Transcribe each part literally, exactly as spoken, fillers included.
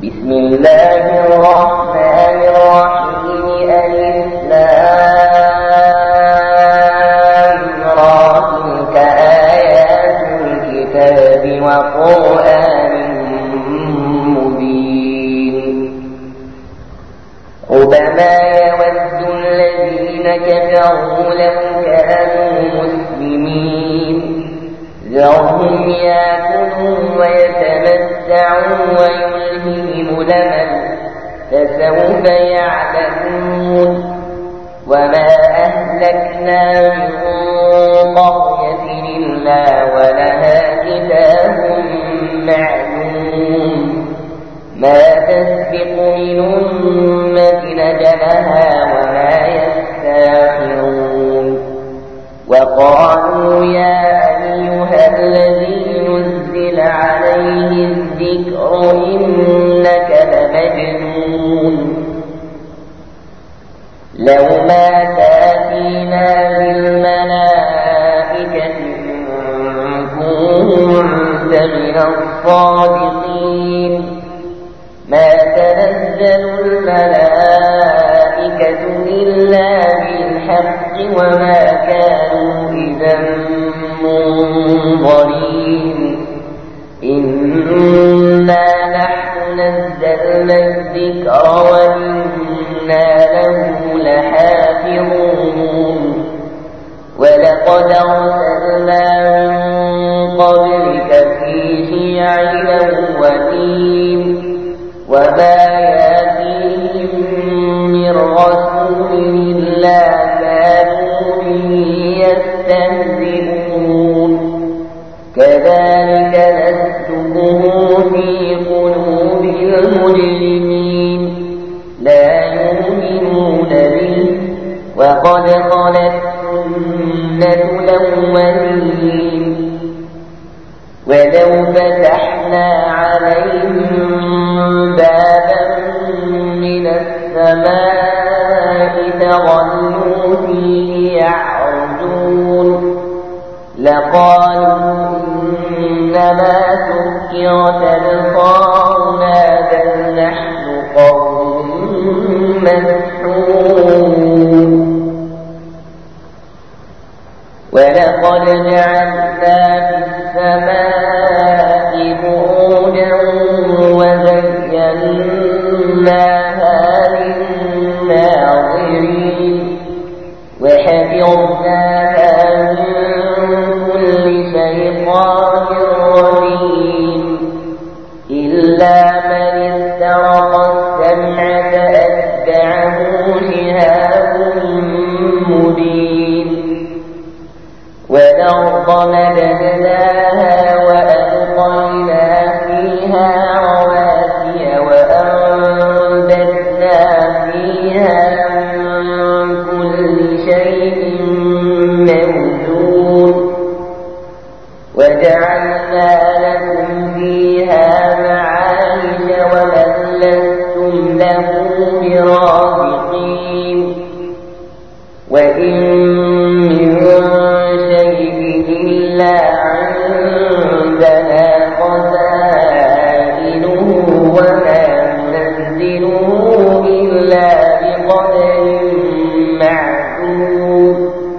بسم الله الرحمن الرحيم. ألف لام را تلك آيات الكتاب وقرآن مبين. ربما يود الذين كفروا لو كانوا مسلمين ذرهم يأكلوا ويتمتعوا ويلههم الأمل فسوف يعلمون. وما أهلكنا من قرية إلا ولها كتاب معلوم ما تسبق من أمة أجلها وما يستأخرون. وقالوا يا أيها الذي نزل عليه الذكر إنك لمجنون لو ما تأتينا بالملائكة إن كنت من الصادقين. ما تنزل الملائكة إلا بالحق وما كانوا إذا منظرين. إنا نحن نزلنا الذكر وإنا له لحافظون. ولقد أرسلنا من قبلك في شيع الأولين وما يأتيهم من رسول إلا كانوا به يستهزئون. كذلك نسلكه في قلوب المجرمين لا يؤمنون به وقد خلت سنة الأولين. ولو فتحنا عليهم بابا من السماء فظلوا فيه يعرجون لقالوا إنما سكرت أبصارنا بل نحن قوم مسحورون. ولقد جعلنا في السماء بروجا وزيناها للناظرين وحفظناها من كل شيطان رجيم إلا من استرق السمع فأتبعه شهاب مبين. والأرض مددناها وألقينا فيها رواسي وأنبتنا فيها من كل شيء موزون. وجعلنا لكم فيها معايش ومن لستم له برازقين. وإن من شيء إلا عندنا خزائنه وما ننزله إلا بقدر معلوم.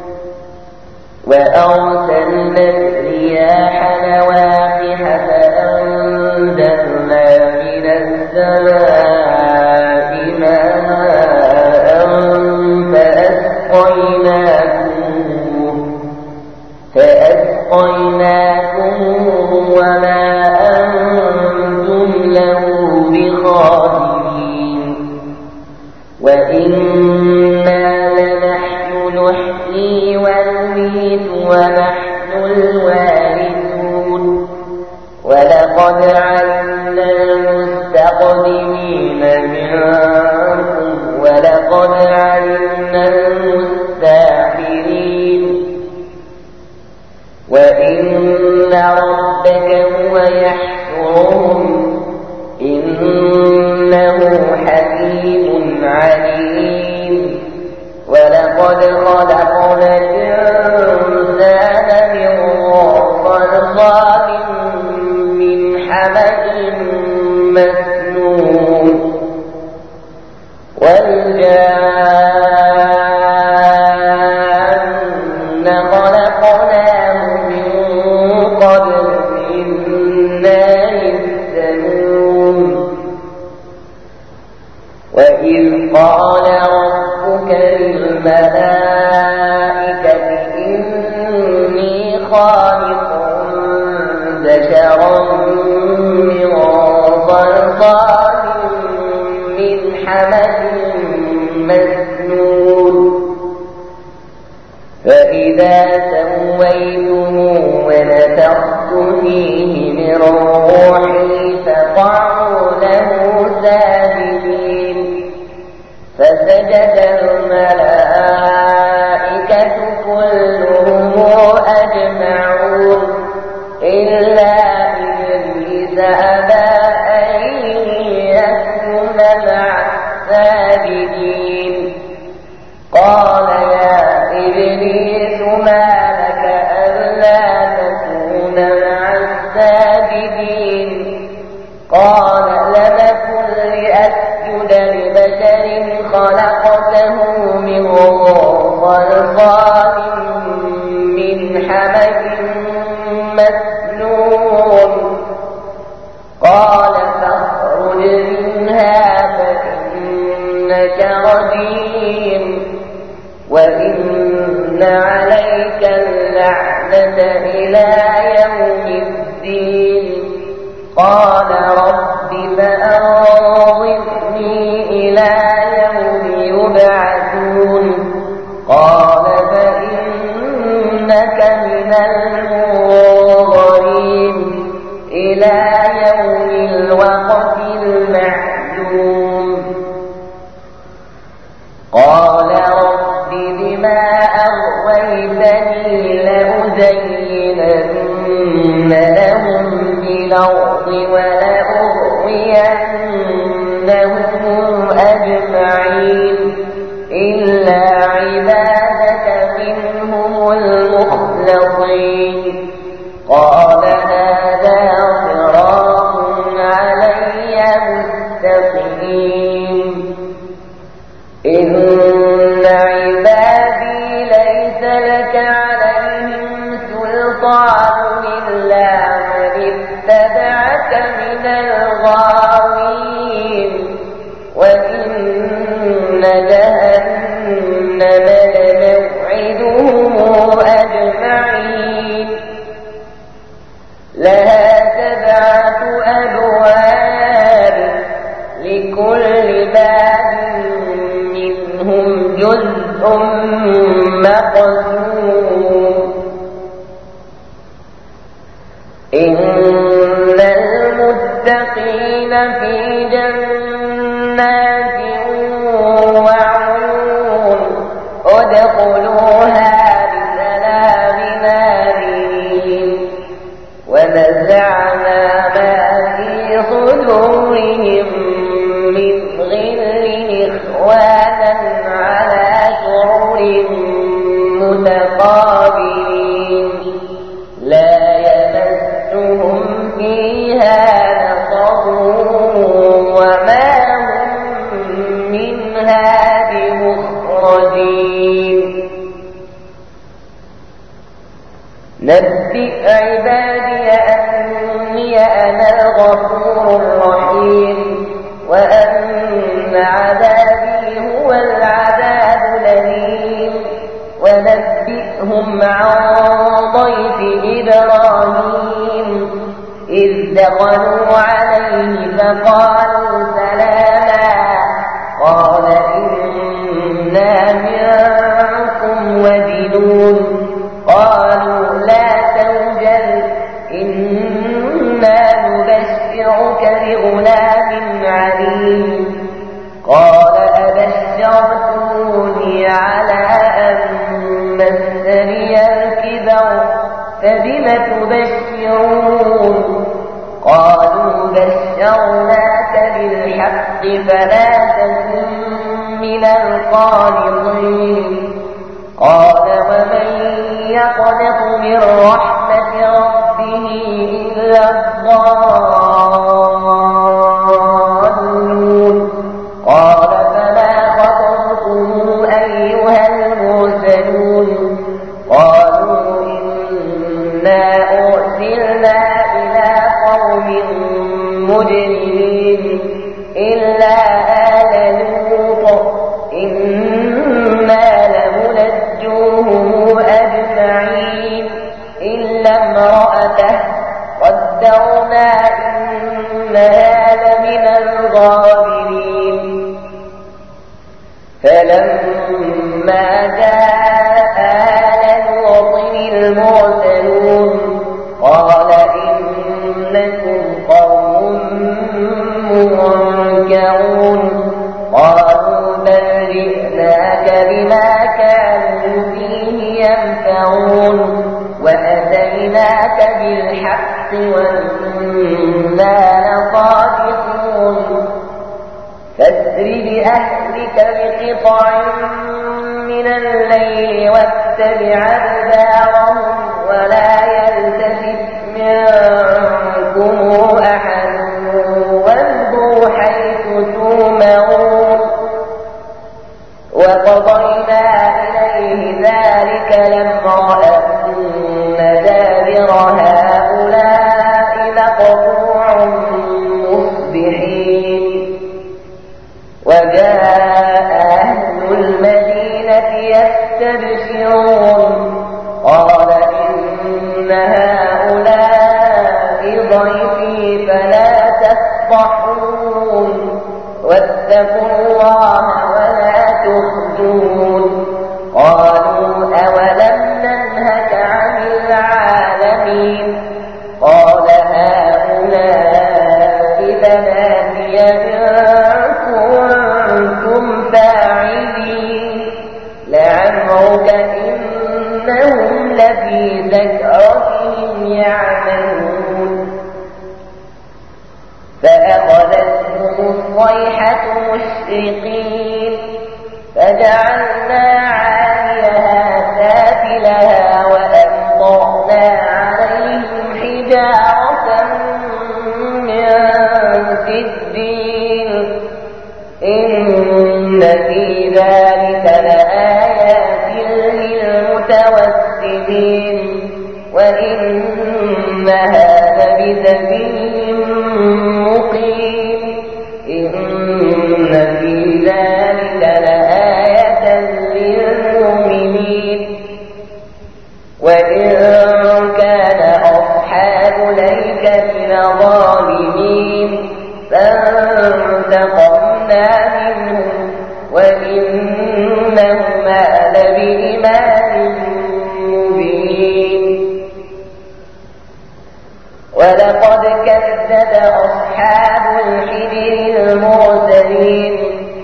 وأرسلنا الرياح لواقح فأنزلنا من السماء ماء فأسقيناكم فأسقيناكم وما أنتم له بخازنين. وإنا لنحن نحيي ونميت ونحن الوارثون. ولقد علمنا المستقدمين منكم ولقد علمنا المستأخرين. وإن ربك هو يحشرهم إنه حكيم عليم. ولقد خلقنا الإنسان من صلصال من حمأ مسنون وإذ قال ربك للملائكة إني خالق بشرا من صلصال من حمأ مسنون فإذا سويته ونفخت فيه من روحي فقعوا له ساجدين فسجد الملائكة كلهم أجمعون إلا إبليس أبى أن يكون مع الساجدين قال يا إبليس ما لك ألا تكون مع الساجدين قال لم أكن لأسجد لبشر خلقته من صلصال من حمأ مسنون قال فاخرج منها فإنك رجيم وإن عليك اللعنة إلى يوم الدين قال رب فأنظرني إلى يوم يبعثون قال فإنك من المنظرين إلى يوم الوقت المعلوم قال رب بما أغويتني لأزينن لهم بالأرض ولأغوينهم أجمعين إلا عبادك منهم المخلصين قال هذا صراط علي مستقيم إن عبادي ليس لك عليهم سلطان إلا من اتبعك من الغاوين وإن جهنم لموعدهم أجمعين لها سبعة أبواب لكل باب منهم جزء مقسوم إن المتقين في جنات وعيون ادخلوها بسلام آمنين ونزعنا ما في صدورهم من غل إخوانا على سرر متقابلين لا يمسهم فيها نصب وما هم منها بمخرجين نبئ عبادي أني أنا الغفور الرحيم وأن عذابي هو العذاب الأليم ونبئهم عن ضيف إبراهيم إذ دخلوا عليه فقالوا سلاما قال إنا منكم وجلون قالوا لا توجل إنا نبشرك بغلام عليم قال أبشرتموني على أن مسني الكبر فبم تبشرون قالوا بشرناك بالحق فلا تكن من القانطين قال ومن يقنط من رحمة ربه إلا الضالون قال فما خطبكم أيها المرسلون قالوا إنا أرسلنا إلى قوم مجرمين إلا آل لوط الصابرين. فلما جاء آل لوط المرسلون قال إنكم قوم منكرون. قالوا بل جئناك بما كانوا فيه يمترون وأتيناك بالحق وإنا لصادقون. فاسر بأهلك بقطع من الليل واتبع أدبارهم ولا يلتفت منكم أحد وامضوا حيث تؤمرون. وقضينا إليه ذلك الأمر أن دابر هؤلاء مقطوع مصبحين. وجاء أهل المدينة يستبشرون قال إن هؤلاء ضيفي فلا تفضحون واتقوا الله ولا تخزون. قالوا أولم ننهك عن العالمين. قال هؤلاء بناتي فاعلين لعمرك إنهم لفي سكرتهم يعمهون. فأخذتهم الصيحة مشرقين فجعلنا عاليها سافلها وأمطرنا عليهم حجارة من سجيل. إن في ذلك لآيات للمتوسمين وإنها لبسبيل مقيم. إن في ذلك لآية للمؤمنين. وإن كان أصحاب الأيكة لظالمين فانتقمنا منهم وإنهما لبإمام مبين. ولقد كذب أصحاب الحجر المرسلين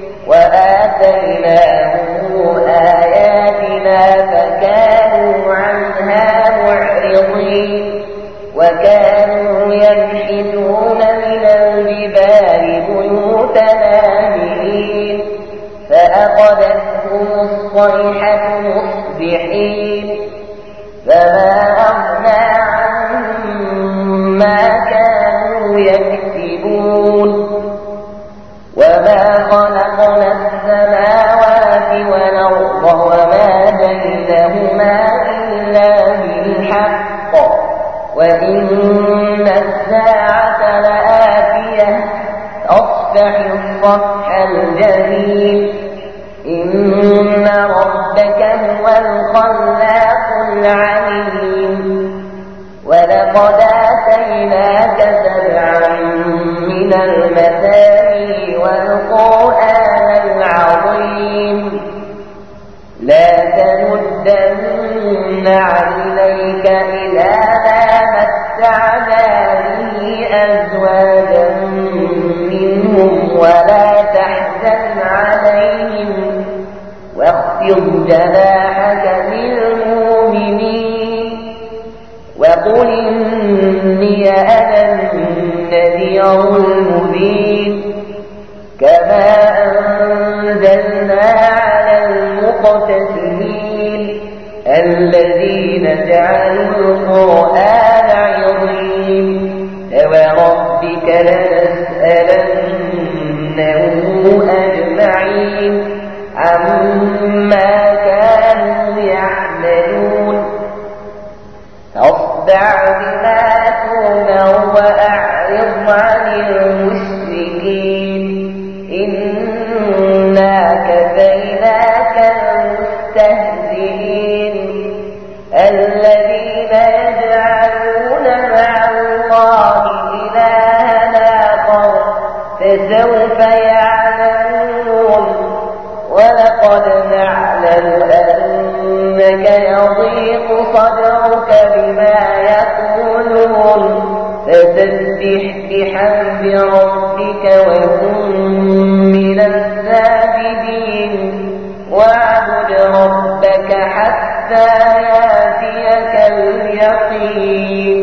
وآتيناهم آياتنا فكانوا عنها معرضين. وكانوا ينحتون من الجبال بيوتا آمنين فأخذتهم الصيحة مصبحين فما أغنى عنهم ما كانوا يكسبون. وما خلقنا السماوات والأرض وما بينهما إلا بالحق وإن الساعة لآتية أصفح الصفح الجميل. إن ربك هو الخلاق العليم. ولقد آتيناك سبعا من المثاني والقرآن العظيم. لا تمدن عينيك إلى ما متعنا به أزواجا منهم ولا تحزن عليهم واخفض جناحك للمؤمنين. وقل إني أنا النذير المبين. كما أنزلنا على المقتسمين الذين جعلوا القرآن عظيم. فوربك لنسألنهم أجمعين عما كانوا يعملون. فاصدع بما تؤمر وأعرض عن المشركين. إنا كفيناك المستهزئين الذين يجعلون مع الله إلها آخر فسوف يعلمون ولقد نعلم أنك يضيق صدرك بما يقولون فسبح بحمد ربك وكن من الساجدين واعبد ربك حتى يأتيك اليقين